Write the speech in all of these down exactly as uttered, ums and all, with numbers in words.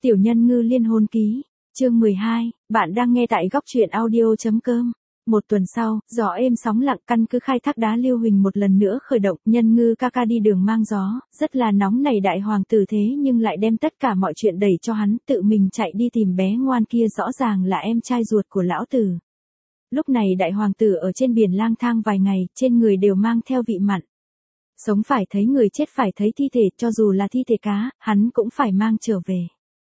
Tiểu Nhân Ngư liên hôn ký, chương mười hai, bạn đang nghe tại góc truyện audio.com. Một tuần sau, gió êm sóng lặng, căn cứ khai thác đá Lưu Huỳnh một lần nữa khởi động, Nhân Ngư ca ca đi đường mang gió, rất là nóng nảy đại hoàng tử thế nhưng lại đem tất cả mọi chuyện đẩy cho hắn, tự mình chạy đi tìm bé ngoan kia rõ ràng là em trai ruột của lão tử. Lúc này đại hoàng tử ở trên biển lang thang vài ngày, trên người đều mang theo vị mặn. Sống phải thấy người, chết phải thấy thi thể, cho dù là thi thể cá, hắn cũng phải mang trở về.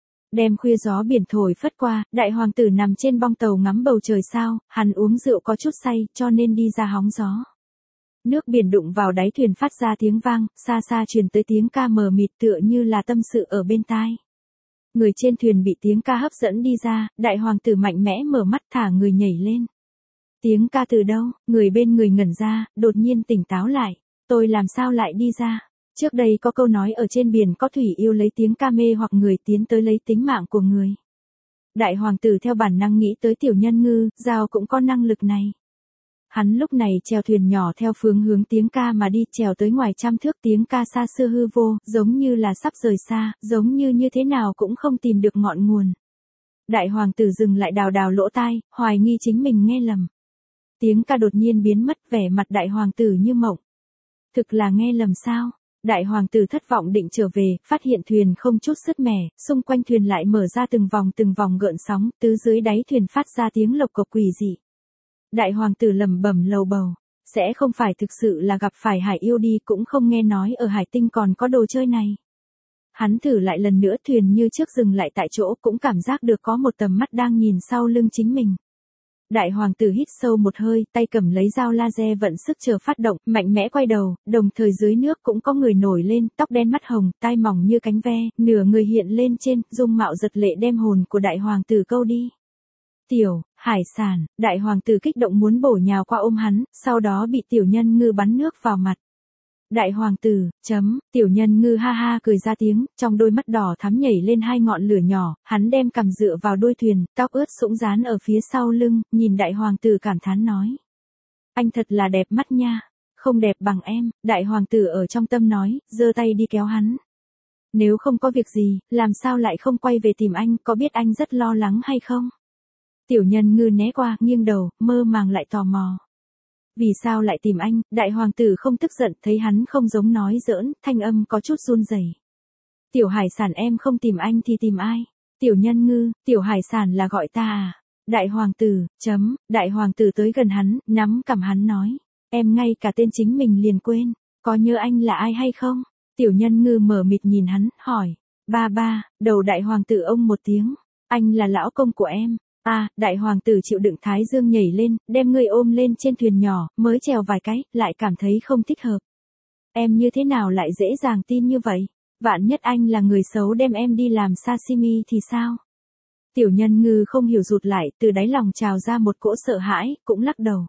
Đêm khuya gió biển thổi phất qua, đại hoàng tử nằm trên bong tàu ngắm bầu trời sao, hắn uống rượu có chút say, cho nên đi ra hóng gió. Nước biển đụng vào đáy thuyền phát ra tiếng vang, xa xa truyền tới tiếng ca mờ mịt tựa như là tâm sự ở bên tai. Người trên thuyền bị tiếng ca hấp dẫn đi ra, đại hoàng tử mạnh mẽ mở mắt thả người nhảy lên. Tiếng ca từ đâu, người bên người ngẩn ra, đột nhiên tỉnh táo lại, tôi làm sao lại đi ra? Trước đây có câu nói ở trên biển có thủy yêu lấy tiếng ca mê hoặc người tiến tới lấy tính mạng của người. Đại hoàng tử theo bản năng nghĩ tới Tiểu Nhân Ngư, Giao cũng có năng lực này. Hắn lúc này chèo thuyền nhỏ theo phương hướng tiếng ca mà đi, chèo tới ngoài trăm thước, tiếng ca xa xưa hư vô, giống như là sắp rời xa, giống như như thế nào cũng không tìm được ngọn nguồn. Đại hoàng tử dừng lại đào đào lỗ tai, hoài nghi chính mình nghe lầm. Tiếng ca đột nhiên biến mất, vẻ mặt đại hoàng tử như mộng. Thực là nghe lầm sao? Đại hoàng tử thất vọng định trở về, phát hiện thuyền không chút sứt mẻ, xung quanh thuyền lại mở ra từng vòng từng vòng gợn sóng, tứ dưới đáy thuyền phát ra tiếng lộc cộc quỷ dị. Đại hoàng tử lẩm bẩm lầu bầu, sẽ không phải thực sự là gặp phải hải yêu đi, cũng không nghe nói ở hải tinh còn có đồ chơi này. Hắn thử lại lần nữa, thuyền như trước dừng lại tại chỗ, cũng cảm giác được có một tầm mắt đang nhìn sau lưng chính mình. Đại hoàng tử hít sâu một hơi, tay cầm lấy dao laser vận sức chờ phát động, mạnh mẽ quay đầu, đồng thời dưới nước cũng có người nổi lên, tóc đen mắt hồng, tai mỏng như cánh ve, nửa người hiện lên trên, dung mạo giật lệ đem hồn của đại hoàng tử câu đi. Tiểu, hải sản, đại hoàng tử kích động muốn bổ nhào qua ôm hắn, sau đó bị Tiểu Nhân Ngư bắn nước vào mặt. Đại hoàng tử, chấm, Tiểu Nhân Ngư ha ha cười ra tiếng, trong đôi mắt đỏ thắm nhảy lên hai ngọn lửa nhỏ, hắn đem cằm dựa vào đuôi thuyền, tóc ướt sũng dán ở phía sau lưng, nhìn đại hoàng tử cảm thán nói. Anh thật là đẹp mắt nha, không đẹp bằng em, đại hoàng tử ở trong tâm nói, giơ tay đi kéo hắn. Nếu không có việc gì, làm sao lại không quay về tìm anh, có biết anh rất lo lắng hay không? Tiểu Nhân Ngư né qua, nghiêng đầu, mơ màng lại tò mò. Vì sao lại tìm anh? Đại hoàng tử không tức giận, thấy hắn không giống nói giỡn, thanh âm có chút run rẩy. Tiểu hải sản, em không tìm anh thì tìm ai? Tiểu Nhân Ngư, tiểu hải sản là gọi ta à? Đại hoàng tử, chấm, đại hoàng tử tới gần hắn, nắm cằm hắn nói. Em ngay cả tên chính mình liền quên, có nhớ anh là ai hay không? Tiểu Nhân Ngư mở mịt nhìn hắn, hỏi. Ba ba, đầu đại hoàng tử ông một tiếng. Anh là lão công của em. À, đại hoàng tử chịu đựng thái dương nhảy lên, đem người ôm lên trên thuyền nhỏ, mới trèo vài cái, lại cảm thấy không thích hợp. Em như thế nào lại dễ dàng tin như vậy? Vạn nhất anh là người xấu đem em đi làm sashimi thì sao? Tiểu Nhân Ngư không hiểu rụt lại, từ đáy lòng trào ra một cỗ sợ hãi, cũng lắc đầu.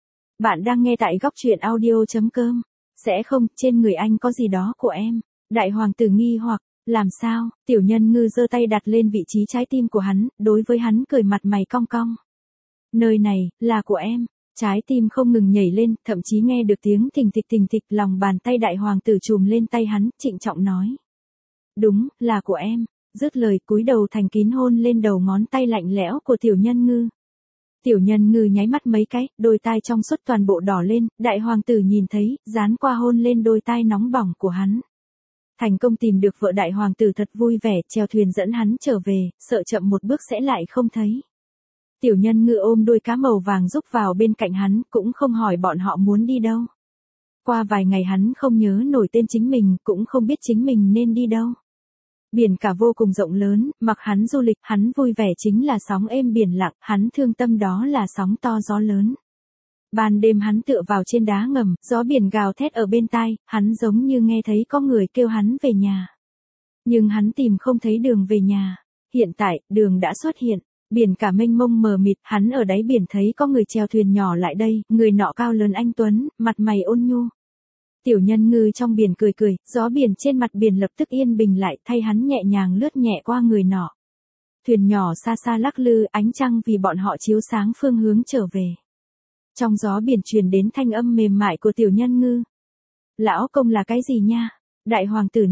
Bạn đang nghe tại góc truyện audio.com. Sẽ không, trên người anh có gì đó của em. Đại hoàng tử nghi hoặc. Làm sao? Tiểu Nhân Ngư giơ tay đặt lên vị trí trái tim của hắn, đối với hắn cười mặt mày cong cong. Nơi này, là của em. Trái tim không ngừng nhảy lên, thậm chí nghe được tiếng thình thịch thình thịch, lòng bàn tay đại hoàng tử chùm lên tay hắn, trịnh trọng nói. Đúng, là của em. Dứt lời, cúi đầu thành kín hôn lên đầu ngón tay lạnh lẽo của Tiểu Nhân Ngư. Tiểu Nhân Ngư nháy mắt mấy cái, đôi tai trong suốt toàn bộ đỏ lên, đại hoàng tử nhìn thấy, dán qua hôn lên đôi tai nóng bỏng của hắn. Thành công tìm được vợ, đại hoàng tử thật vui vẻ, chèo thuyền dẫn hắn trở về, sợ chậm một bước sẽ lại không thấy. Tiểu Nhân Ngư ôm đôi cá màu vàng rúc vào bên cạnh hắn, cũng không hỏi bọn họ muốn đi đâu. Qua vài ngày hắn không nhớ nổi tên chính mình, cũng không biết chính mình nên đi đâu. Biển cả vô cùng rộng lớn, mặc hắn du lịch, hắn vui vẻ chính là sóng êm biển lặng, hắn thương tâm đó là sóng to gió lớn. Ban đêm hắn tựa vào trên đá ngầm, gió biển gào thét ở bên tai, hắn giống như nghe thấy có người kêu hắn về nhà. Nhưng hắn tìm không thấy đường về nhà. Hiện tại, đường đã xuất hiện. Biển cả mênh mông mờ mịt, hắn ở đáy biển thấy có người chèo thuyền nhỏ lại đây, người nọ cao lớn anh tuấn, mặt mày ôn nhu. Tiểu Nhân Ngư trong biển cười cười, gió biển trên mặt biển lập tức yên bình lại, thay hắn nhẹ nhàng lướt nhẹ qua người nọ. Thuyền nhỏ xa xa lắc lư, ánh trăng vì bọn họ chiếu sáng phương hướng trở về. Trong gió biển truyền đến thanh âm mềm mại của Tiểu Nhân Ngư. Lão công là cái gì nha? Đại hoàng tử nói,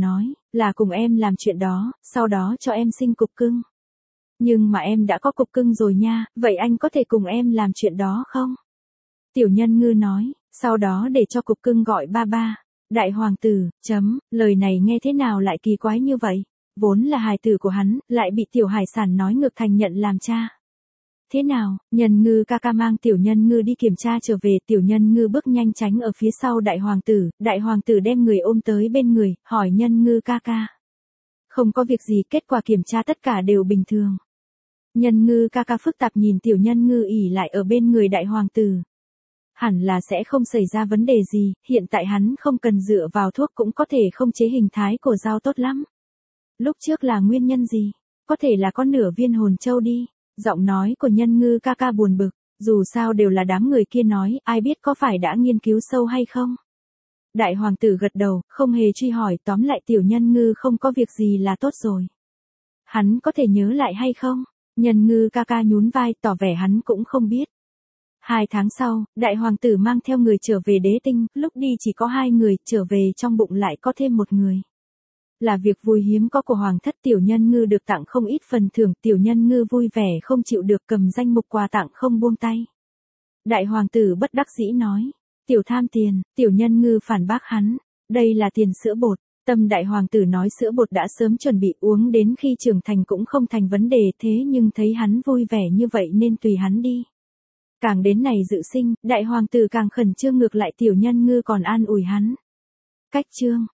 Là cùng em làm chuyện đó, sau đó cho em sinh cục cưng. Nhưng mà em đã có cục cưng rồi nha, vậy anh có thể cùng em làm chuyện đó không? Tiểu Nhân Ngư nói, sau đó để cho cục cưng gọi ba ba. Đại hoàng tử, chấm, lời này nghe thế nào lại kỳ quái như vậy? Vốn là hài tử của hắn, lại bị tiểu hải sản nói ngược thành nhận làm cha. Thế nào, Nhân Ngư ca ca mang Tiểu Nhân Ngư đi kiểm tra trở về, Tiểu Nhân Ngư bước nhanh tránh ở phía sau đại hoàng tử, đại hoàng tử đem người ôm tới bên người, hỏi Nhân Ngư ca ca. Không có việc gì, kết quả kiểm tra tất cả đều bình thường. Nhân Ngư ca ca phức tạp nhìn Tiểu Nhân Ngư ỉ lại ở bên người đại hoàng tử. Hẳn là sẽ không xảy ra vấn đề gì, hiện tại hắn không cần dựa vào thuốc cũng có thể không chế hình thái của dao tốt lắm. Lúc trước là nguyên nhân gì? Có thể là có nửa viên hồn châu đi. Giọng nói của Nhân Ngư ca ca buồn bực, dù sao đều là đám người kia nói, ai biết có phải đã nghiên cứu sâu hay không? Đại hoàng tử gật đầu, không hề truy hỏi, tóm lại Tiểu Nhân Ngư không có việc gì là tốt rồi. Hắn có thể nhớ lại hay không? Nhân Ngư ca ca nhún vai, tỏ vẻ hắn cũng không biết. Hai tháng sau, đại hoàng tử mang theo người trở về đế tinh, lúc đi chỉ có hai người, trở về trong bụng lại có thêm một người. Là việc vui hiếm có của hoàng thất, Tiểu Nhân Ngư được tặng không ít phần thưởng, Tiểu Nhân Ngư vui vẻ không chịu được, cầm danh mục quà tặng không buông tay. Đại hoàng tử bất đắc dĩ nói, tiểu tham tiền, Tiểu Nhân Ngư phản bác hắn, đây là tiền sữa bột. Tâm đại hoàng tử nói sữa bột đã sớm chuẩn bị uống đến khi trưởng thành cũng không thành vấn đề, thế nhưng thấy hắn vui vẻ như vậy nên tùy hắn đi. Càng đến này dự sinh, đại hoàng tử càng khẩn trương, ngược lại Tiểu Nhân Ngư còn an ủi hắn. Cách chương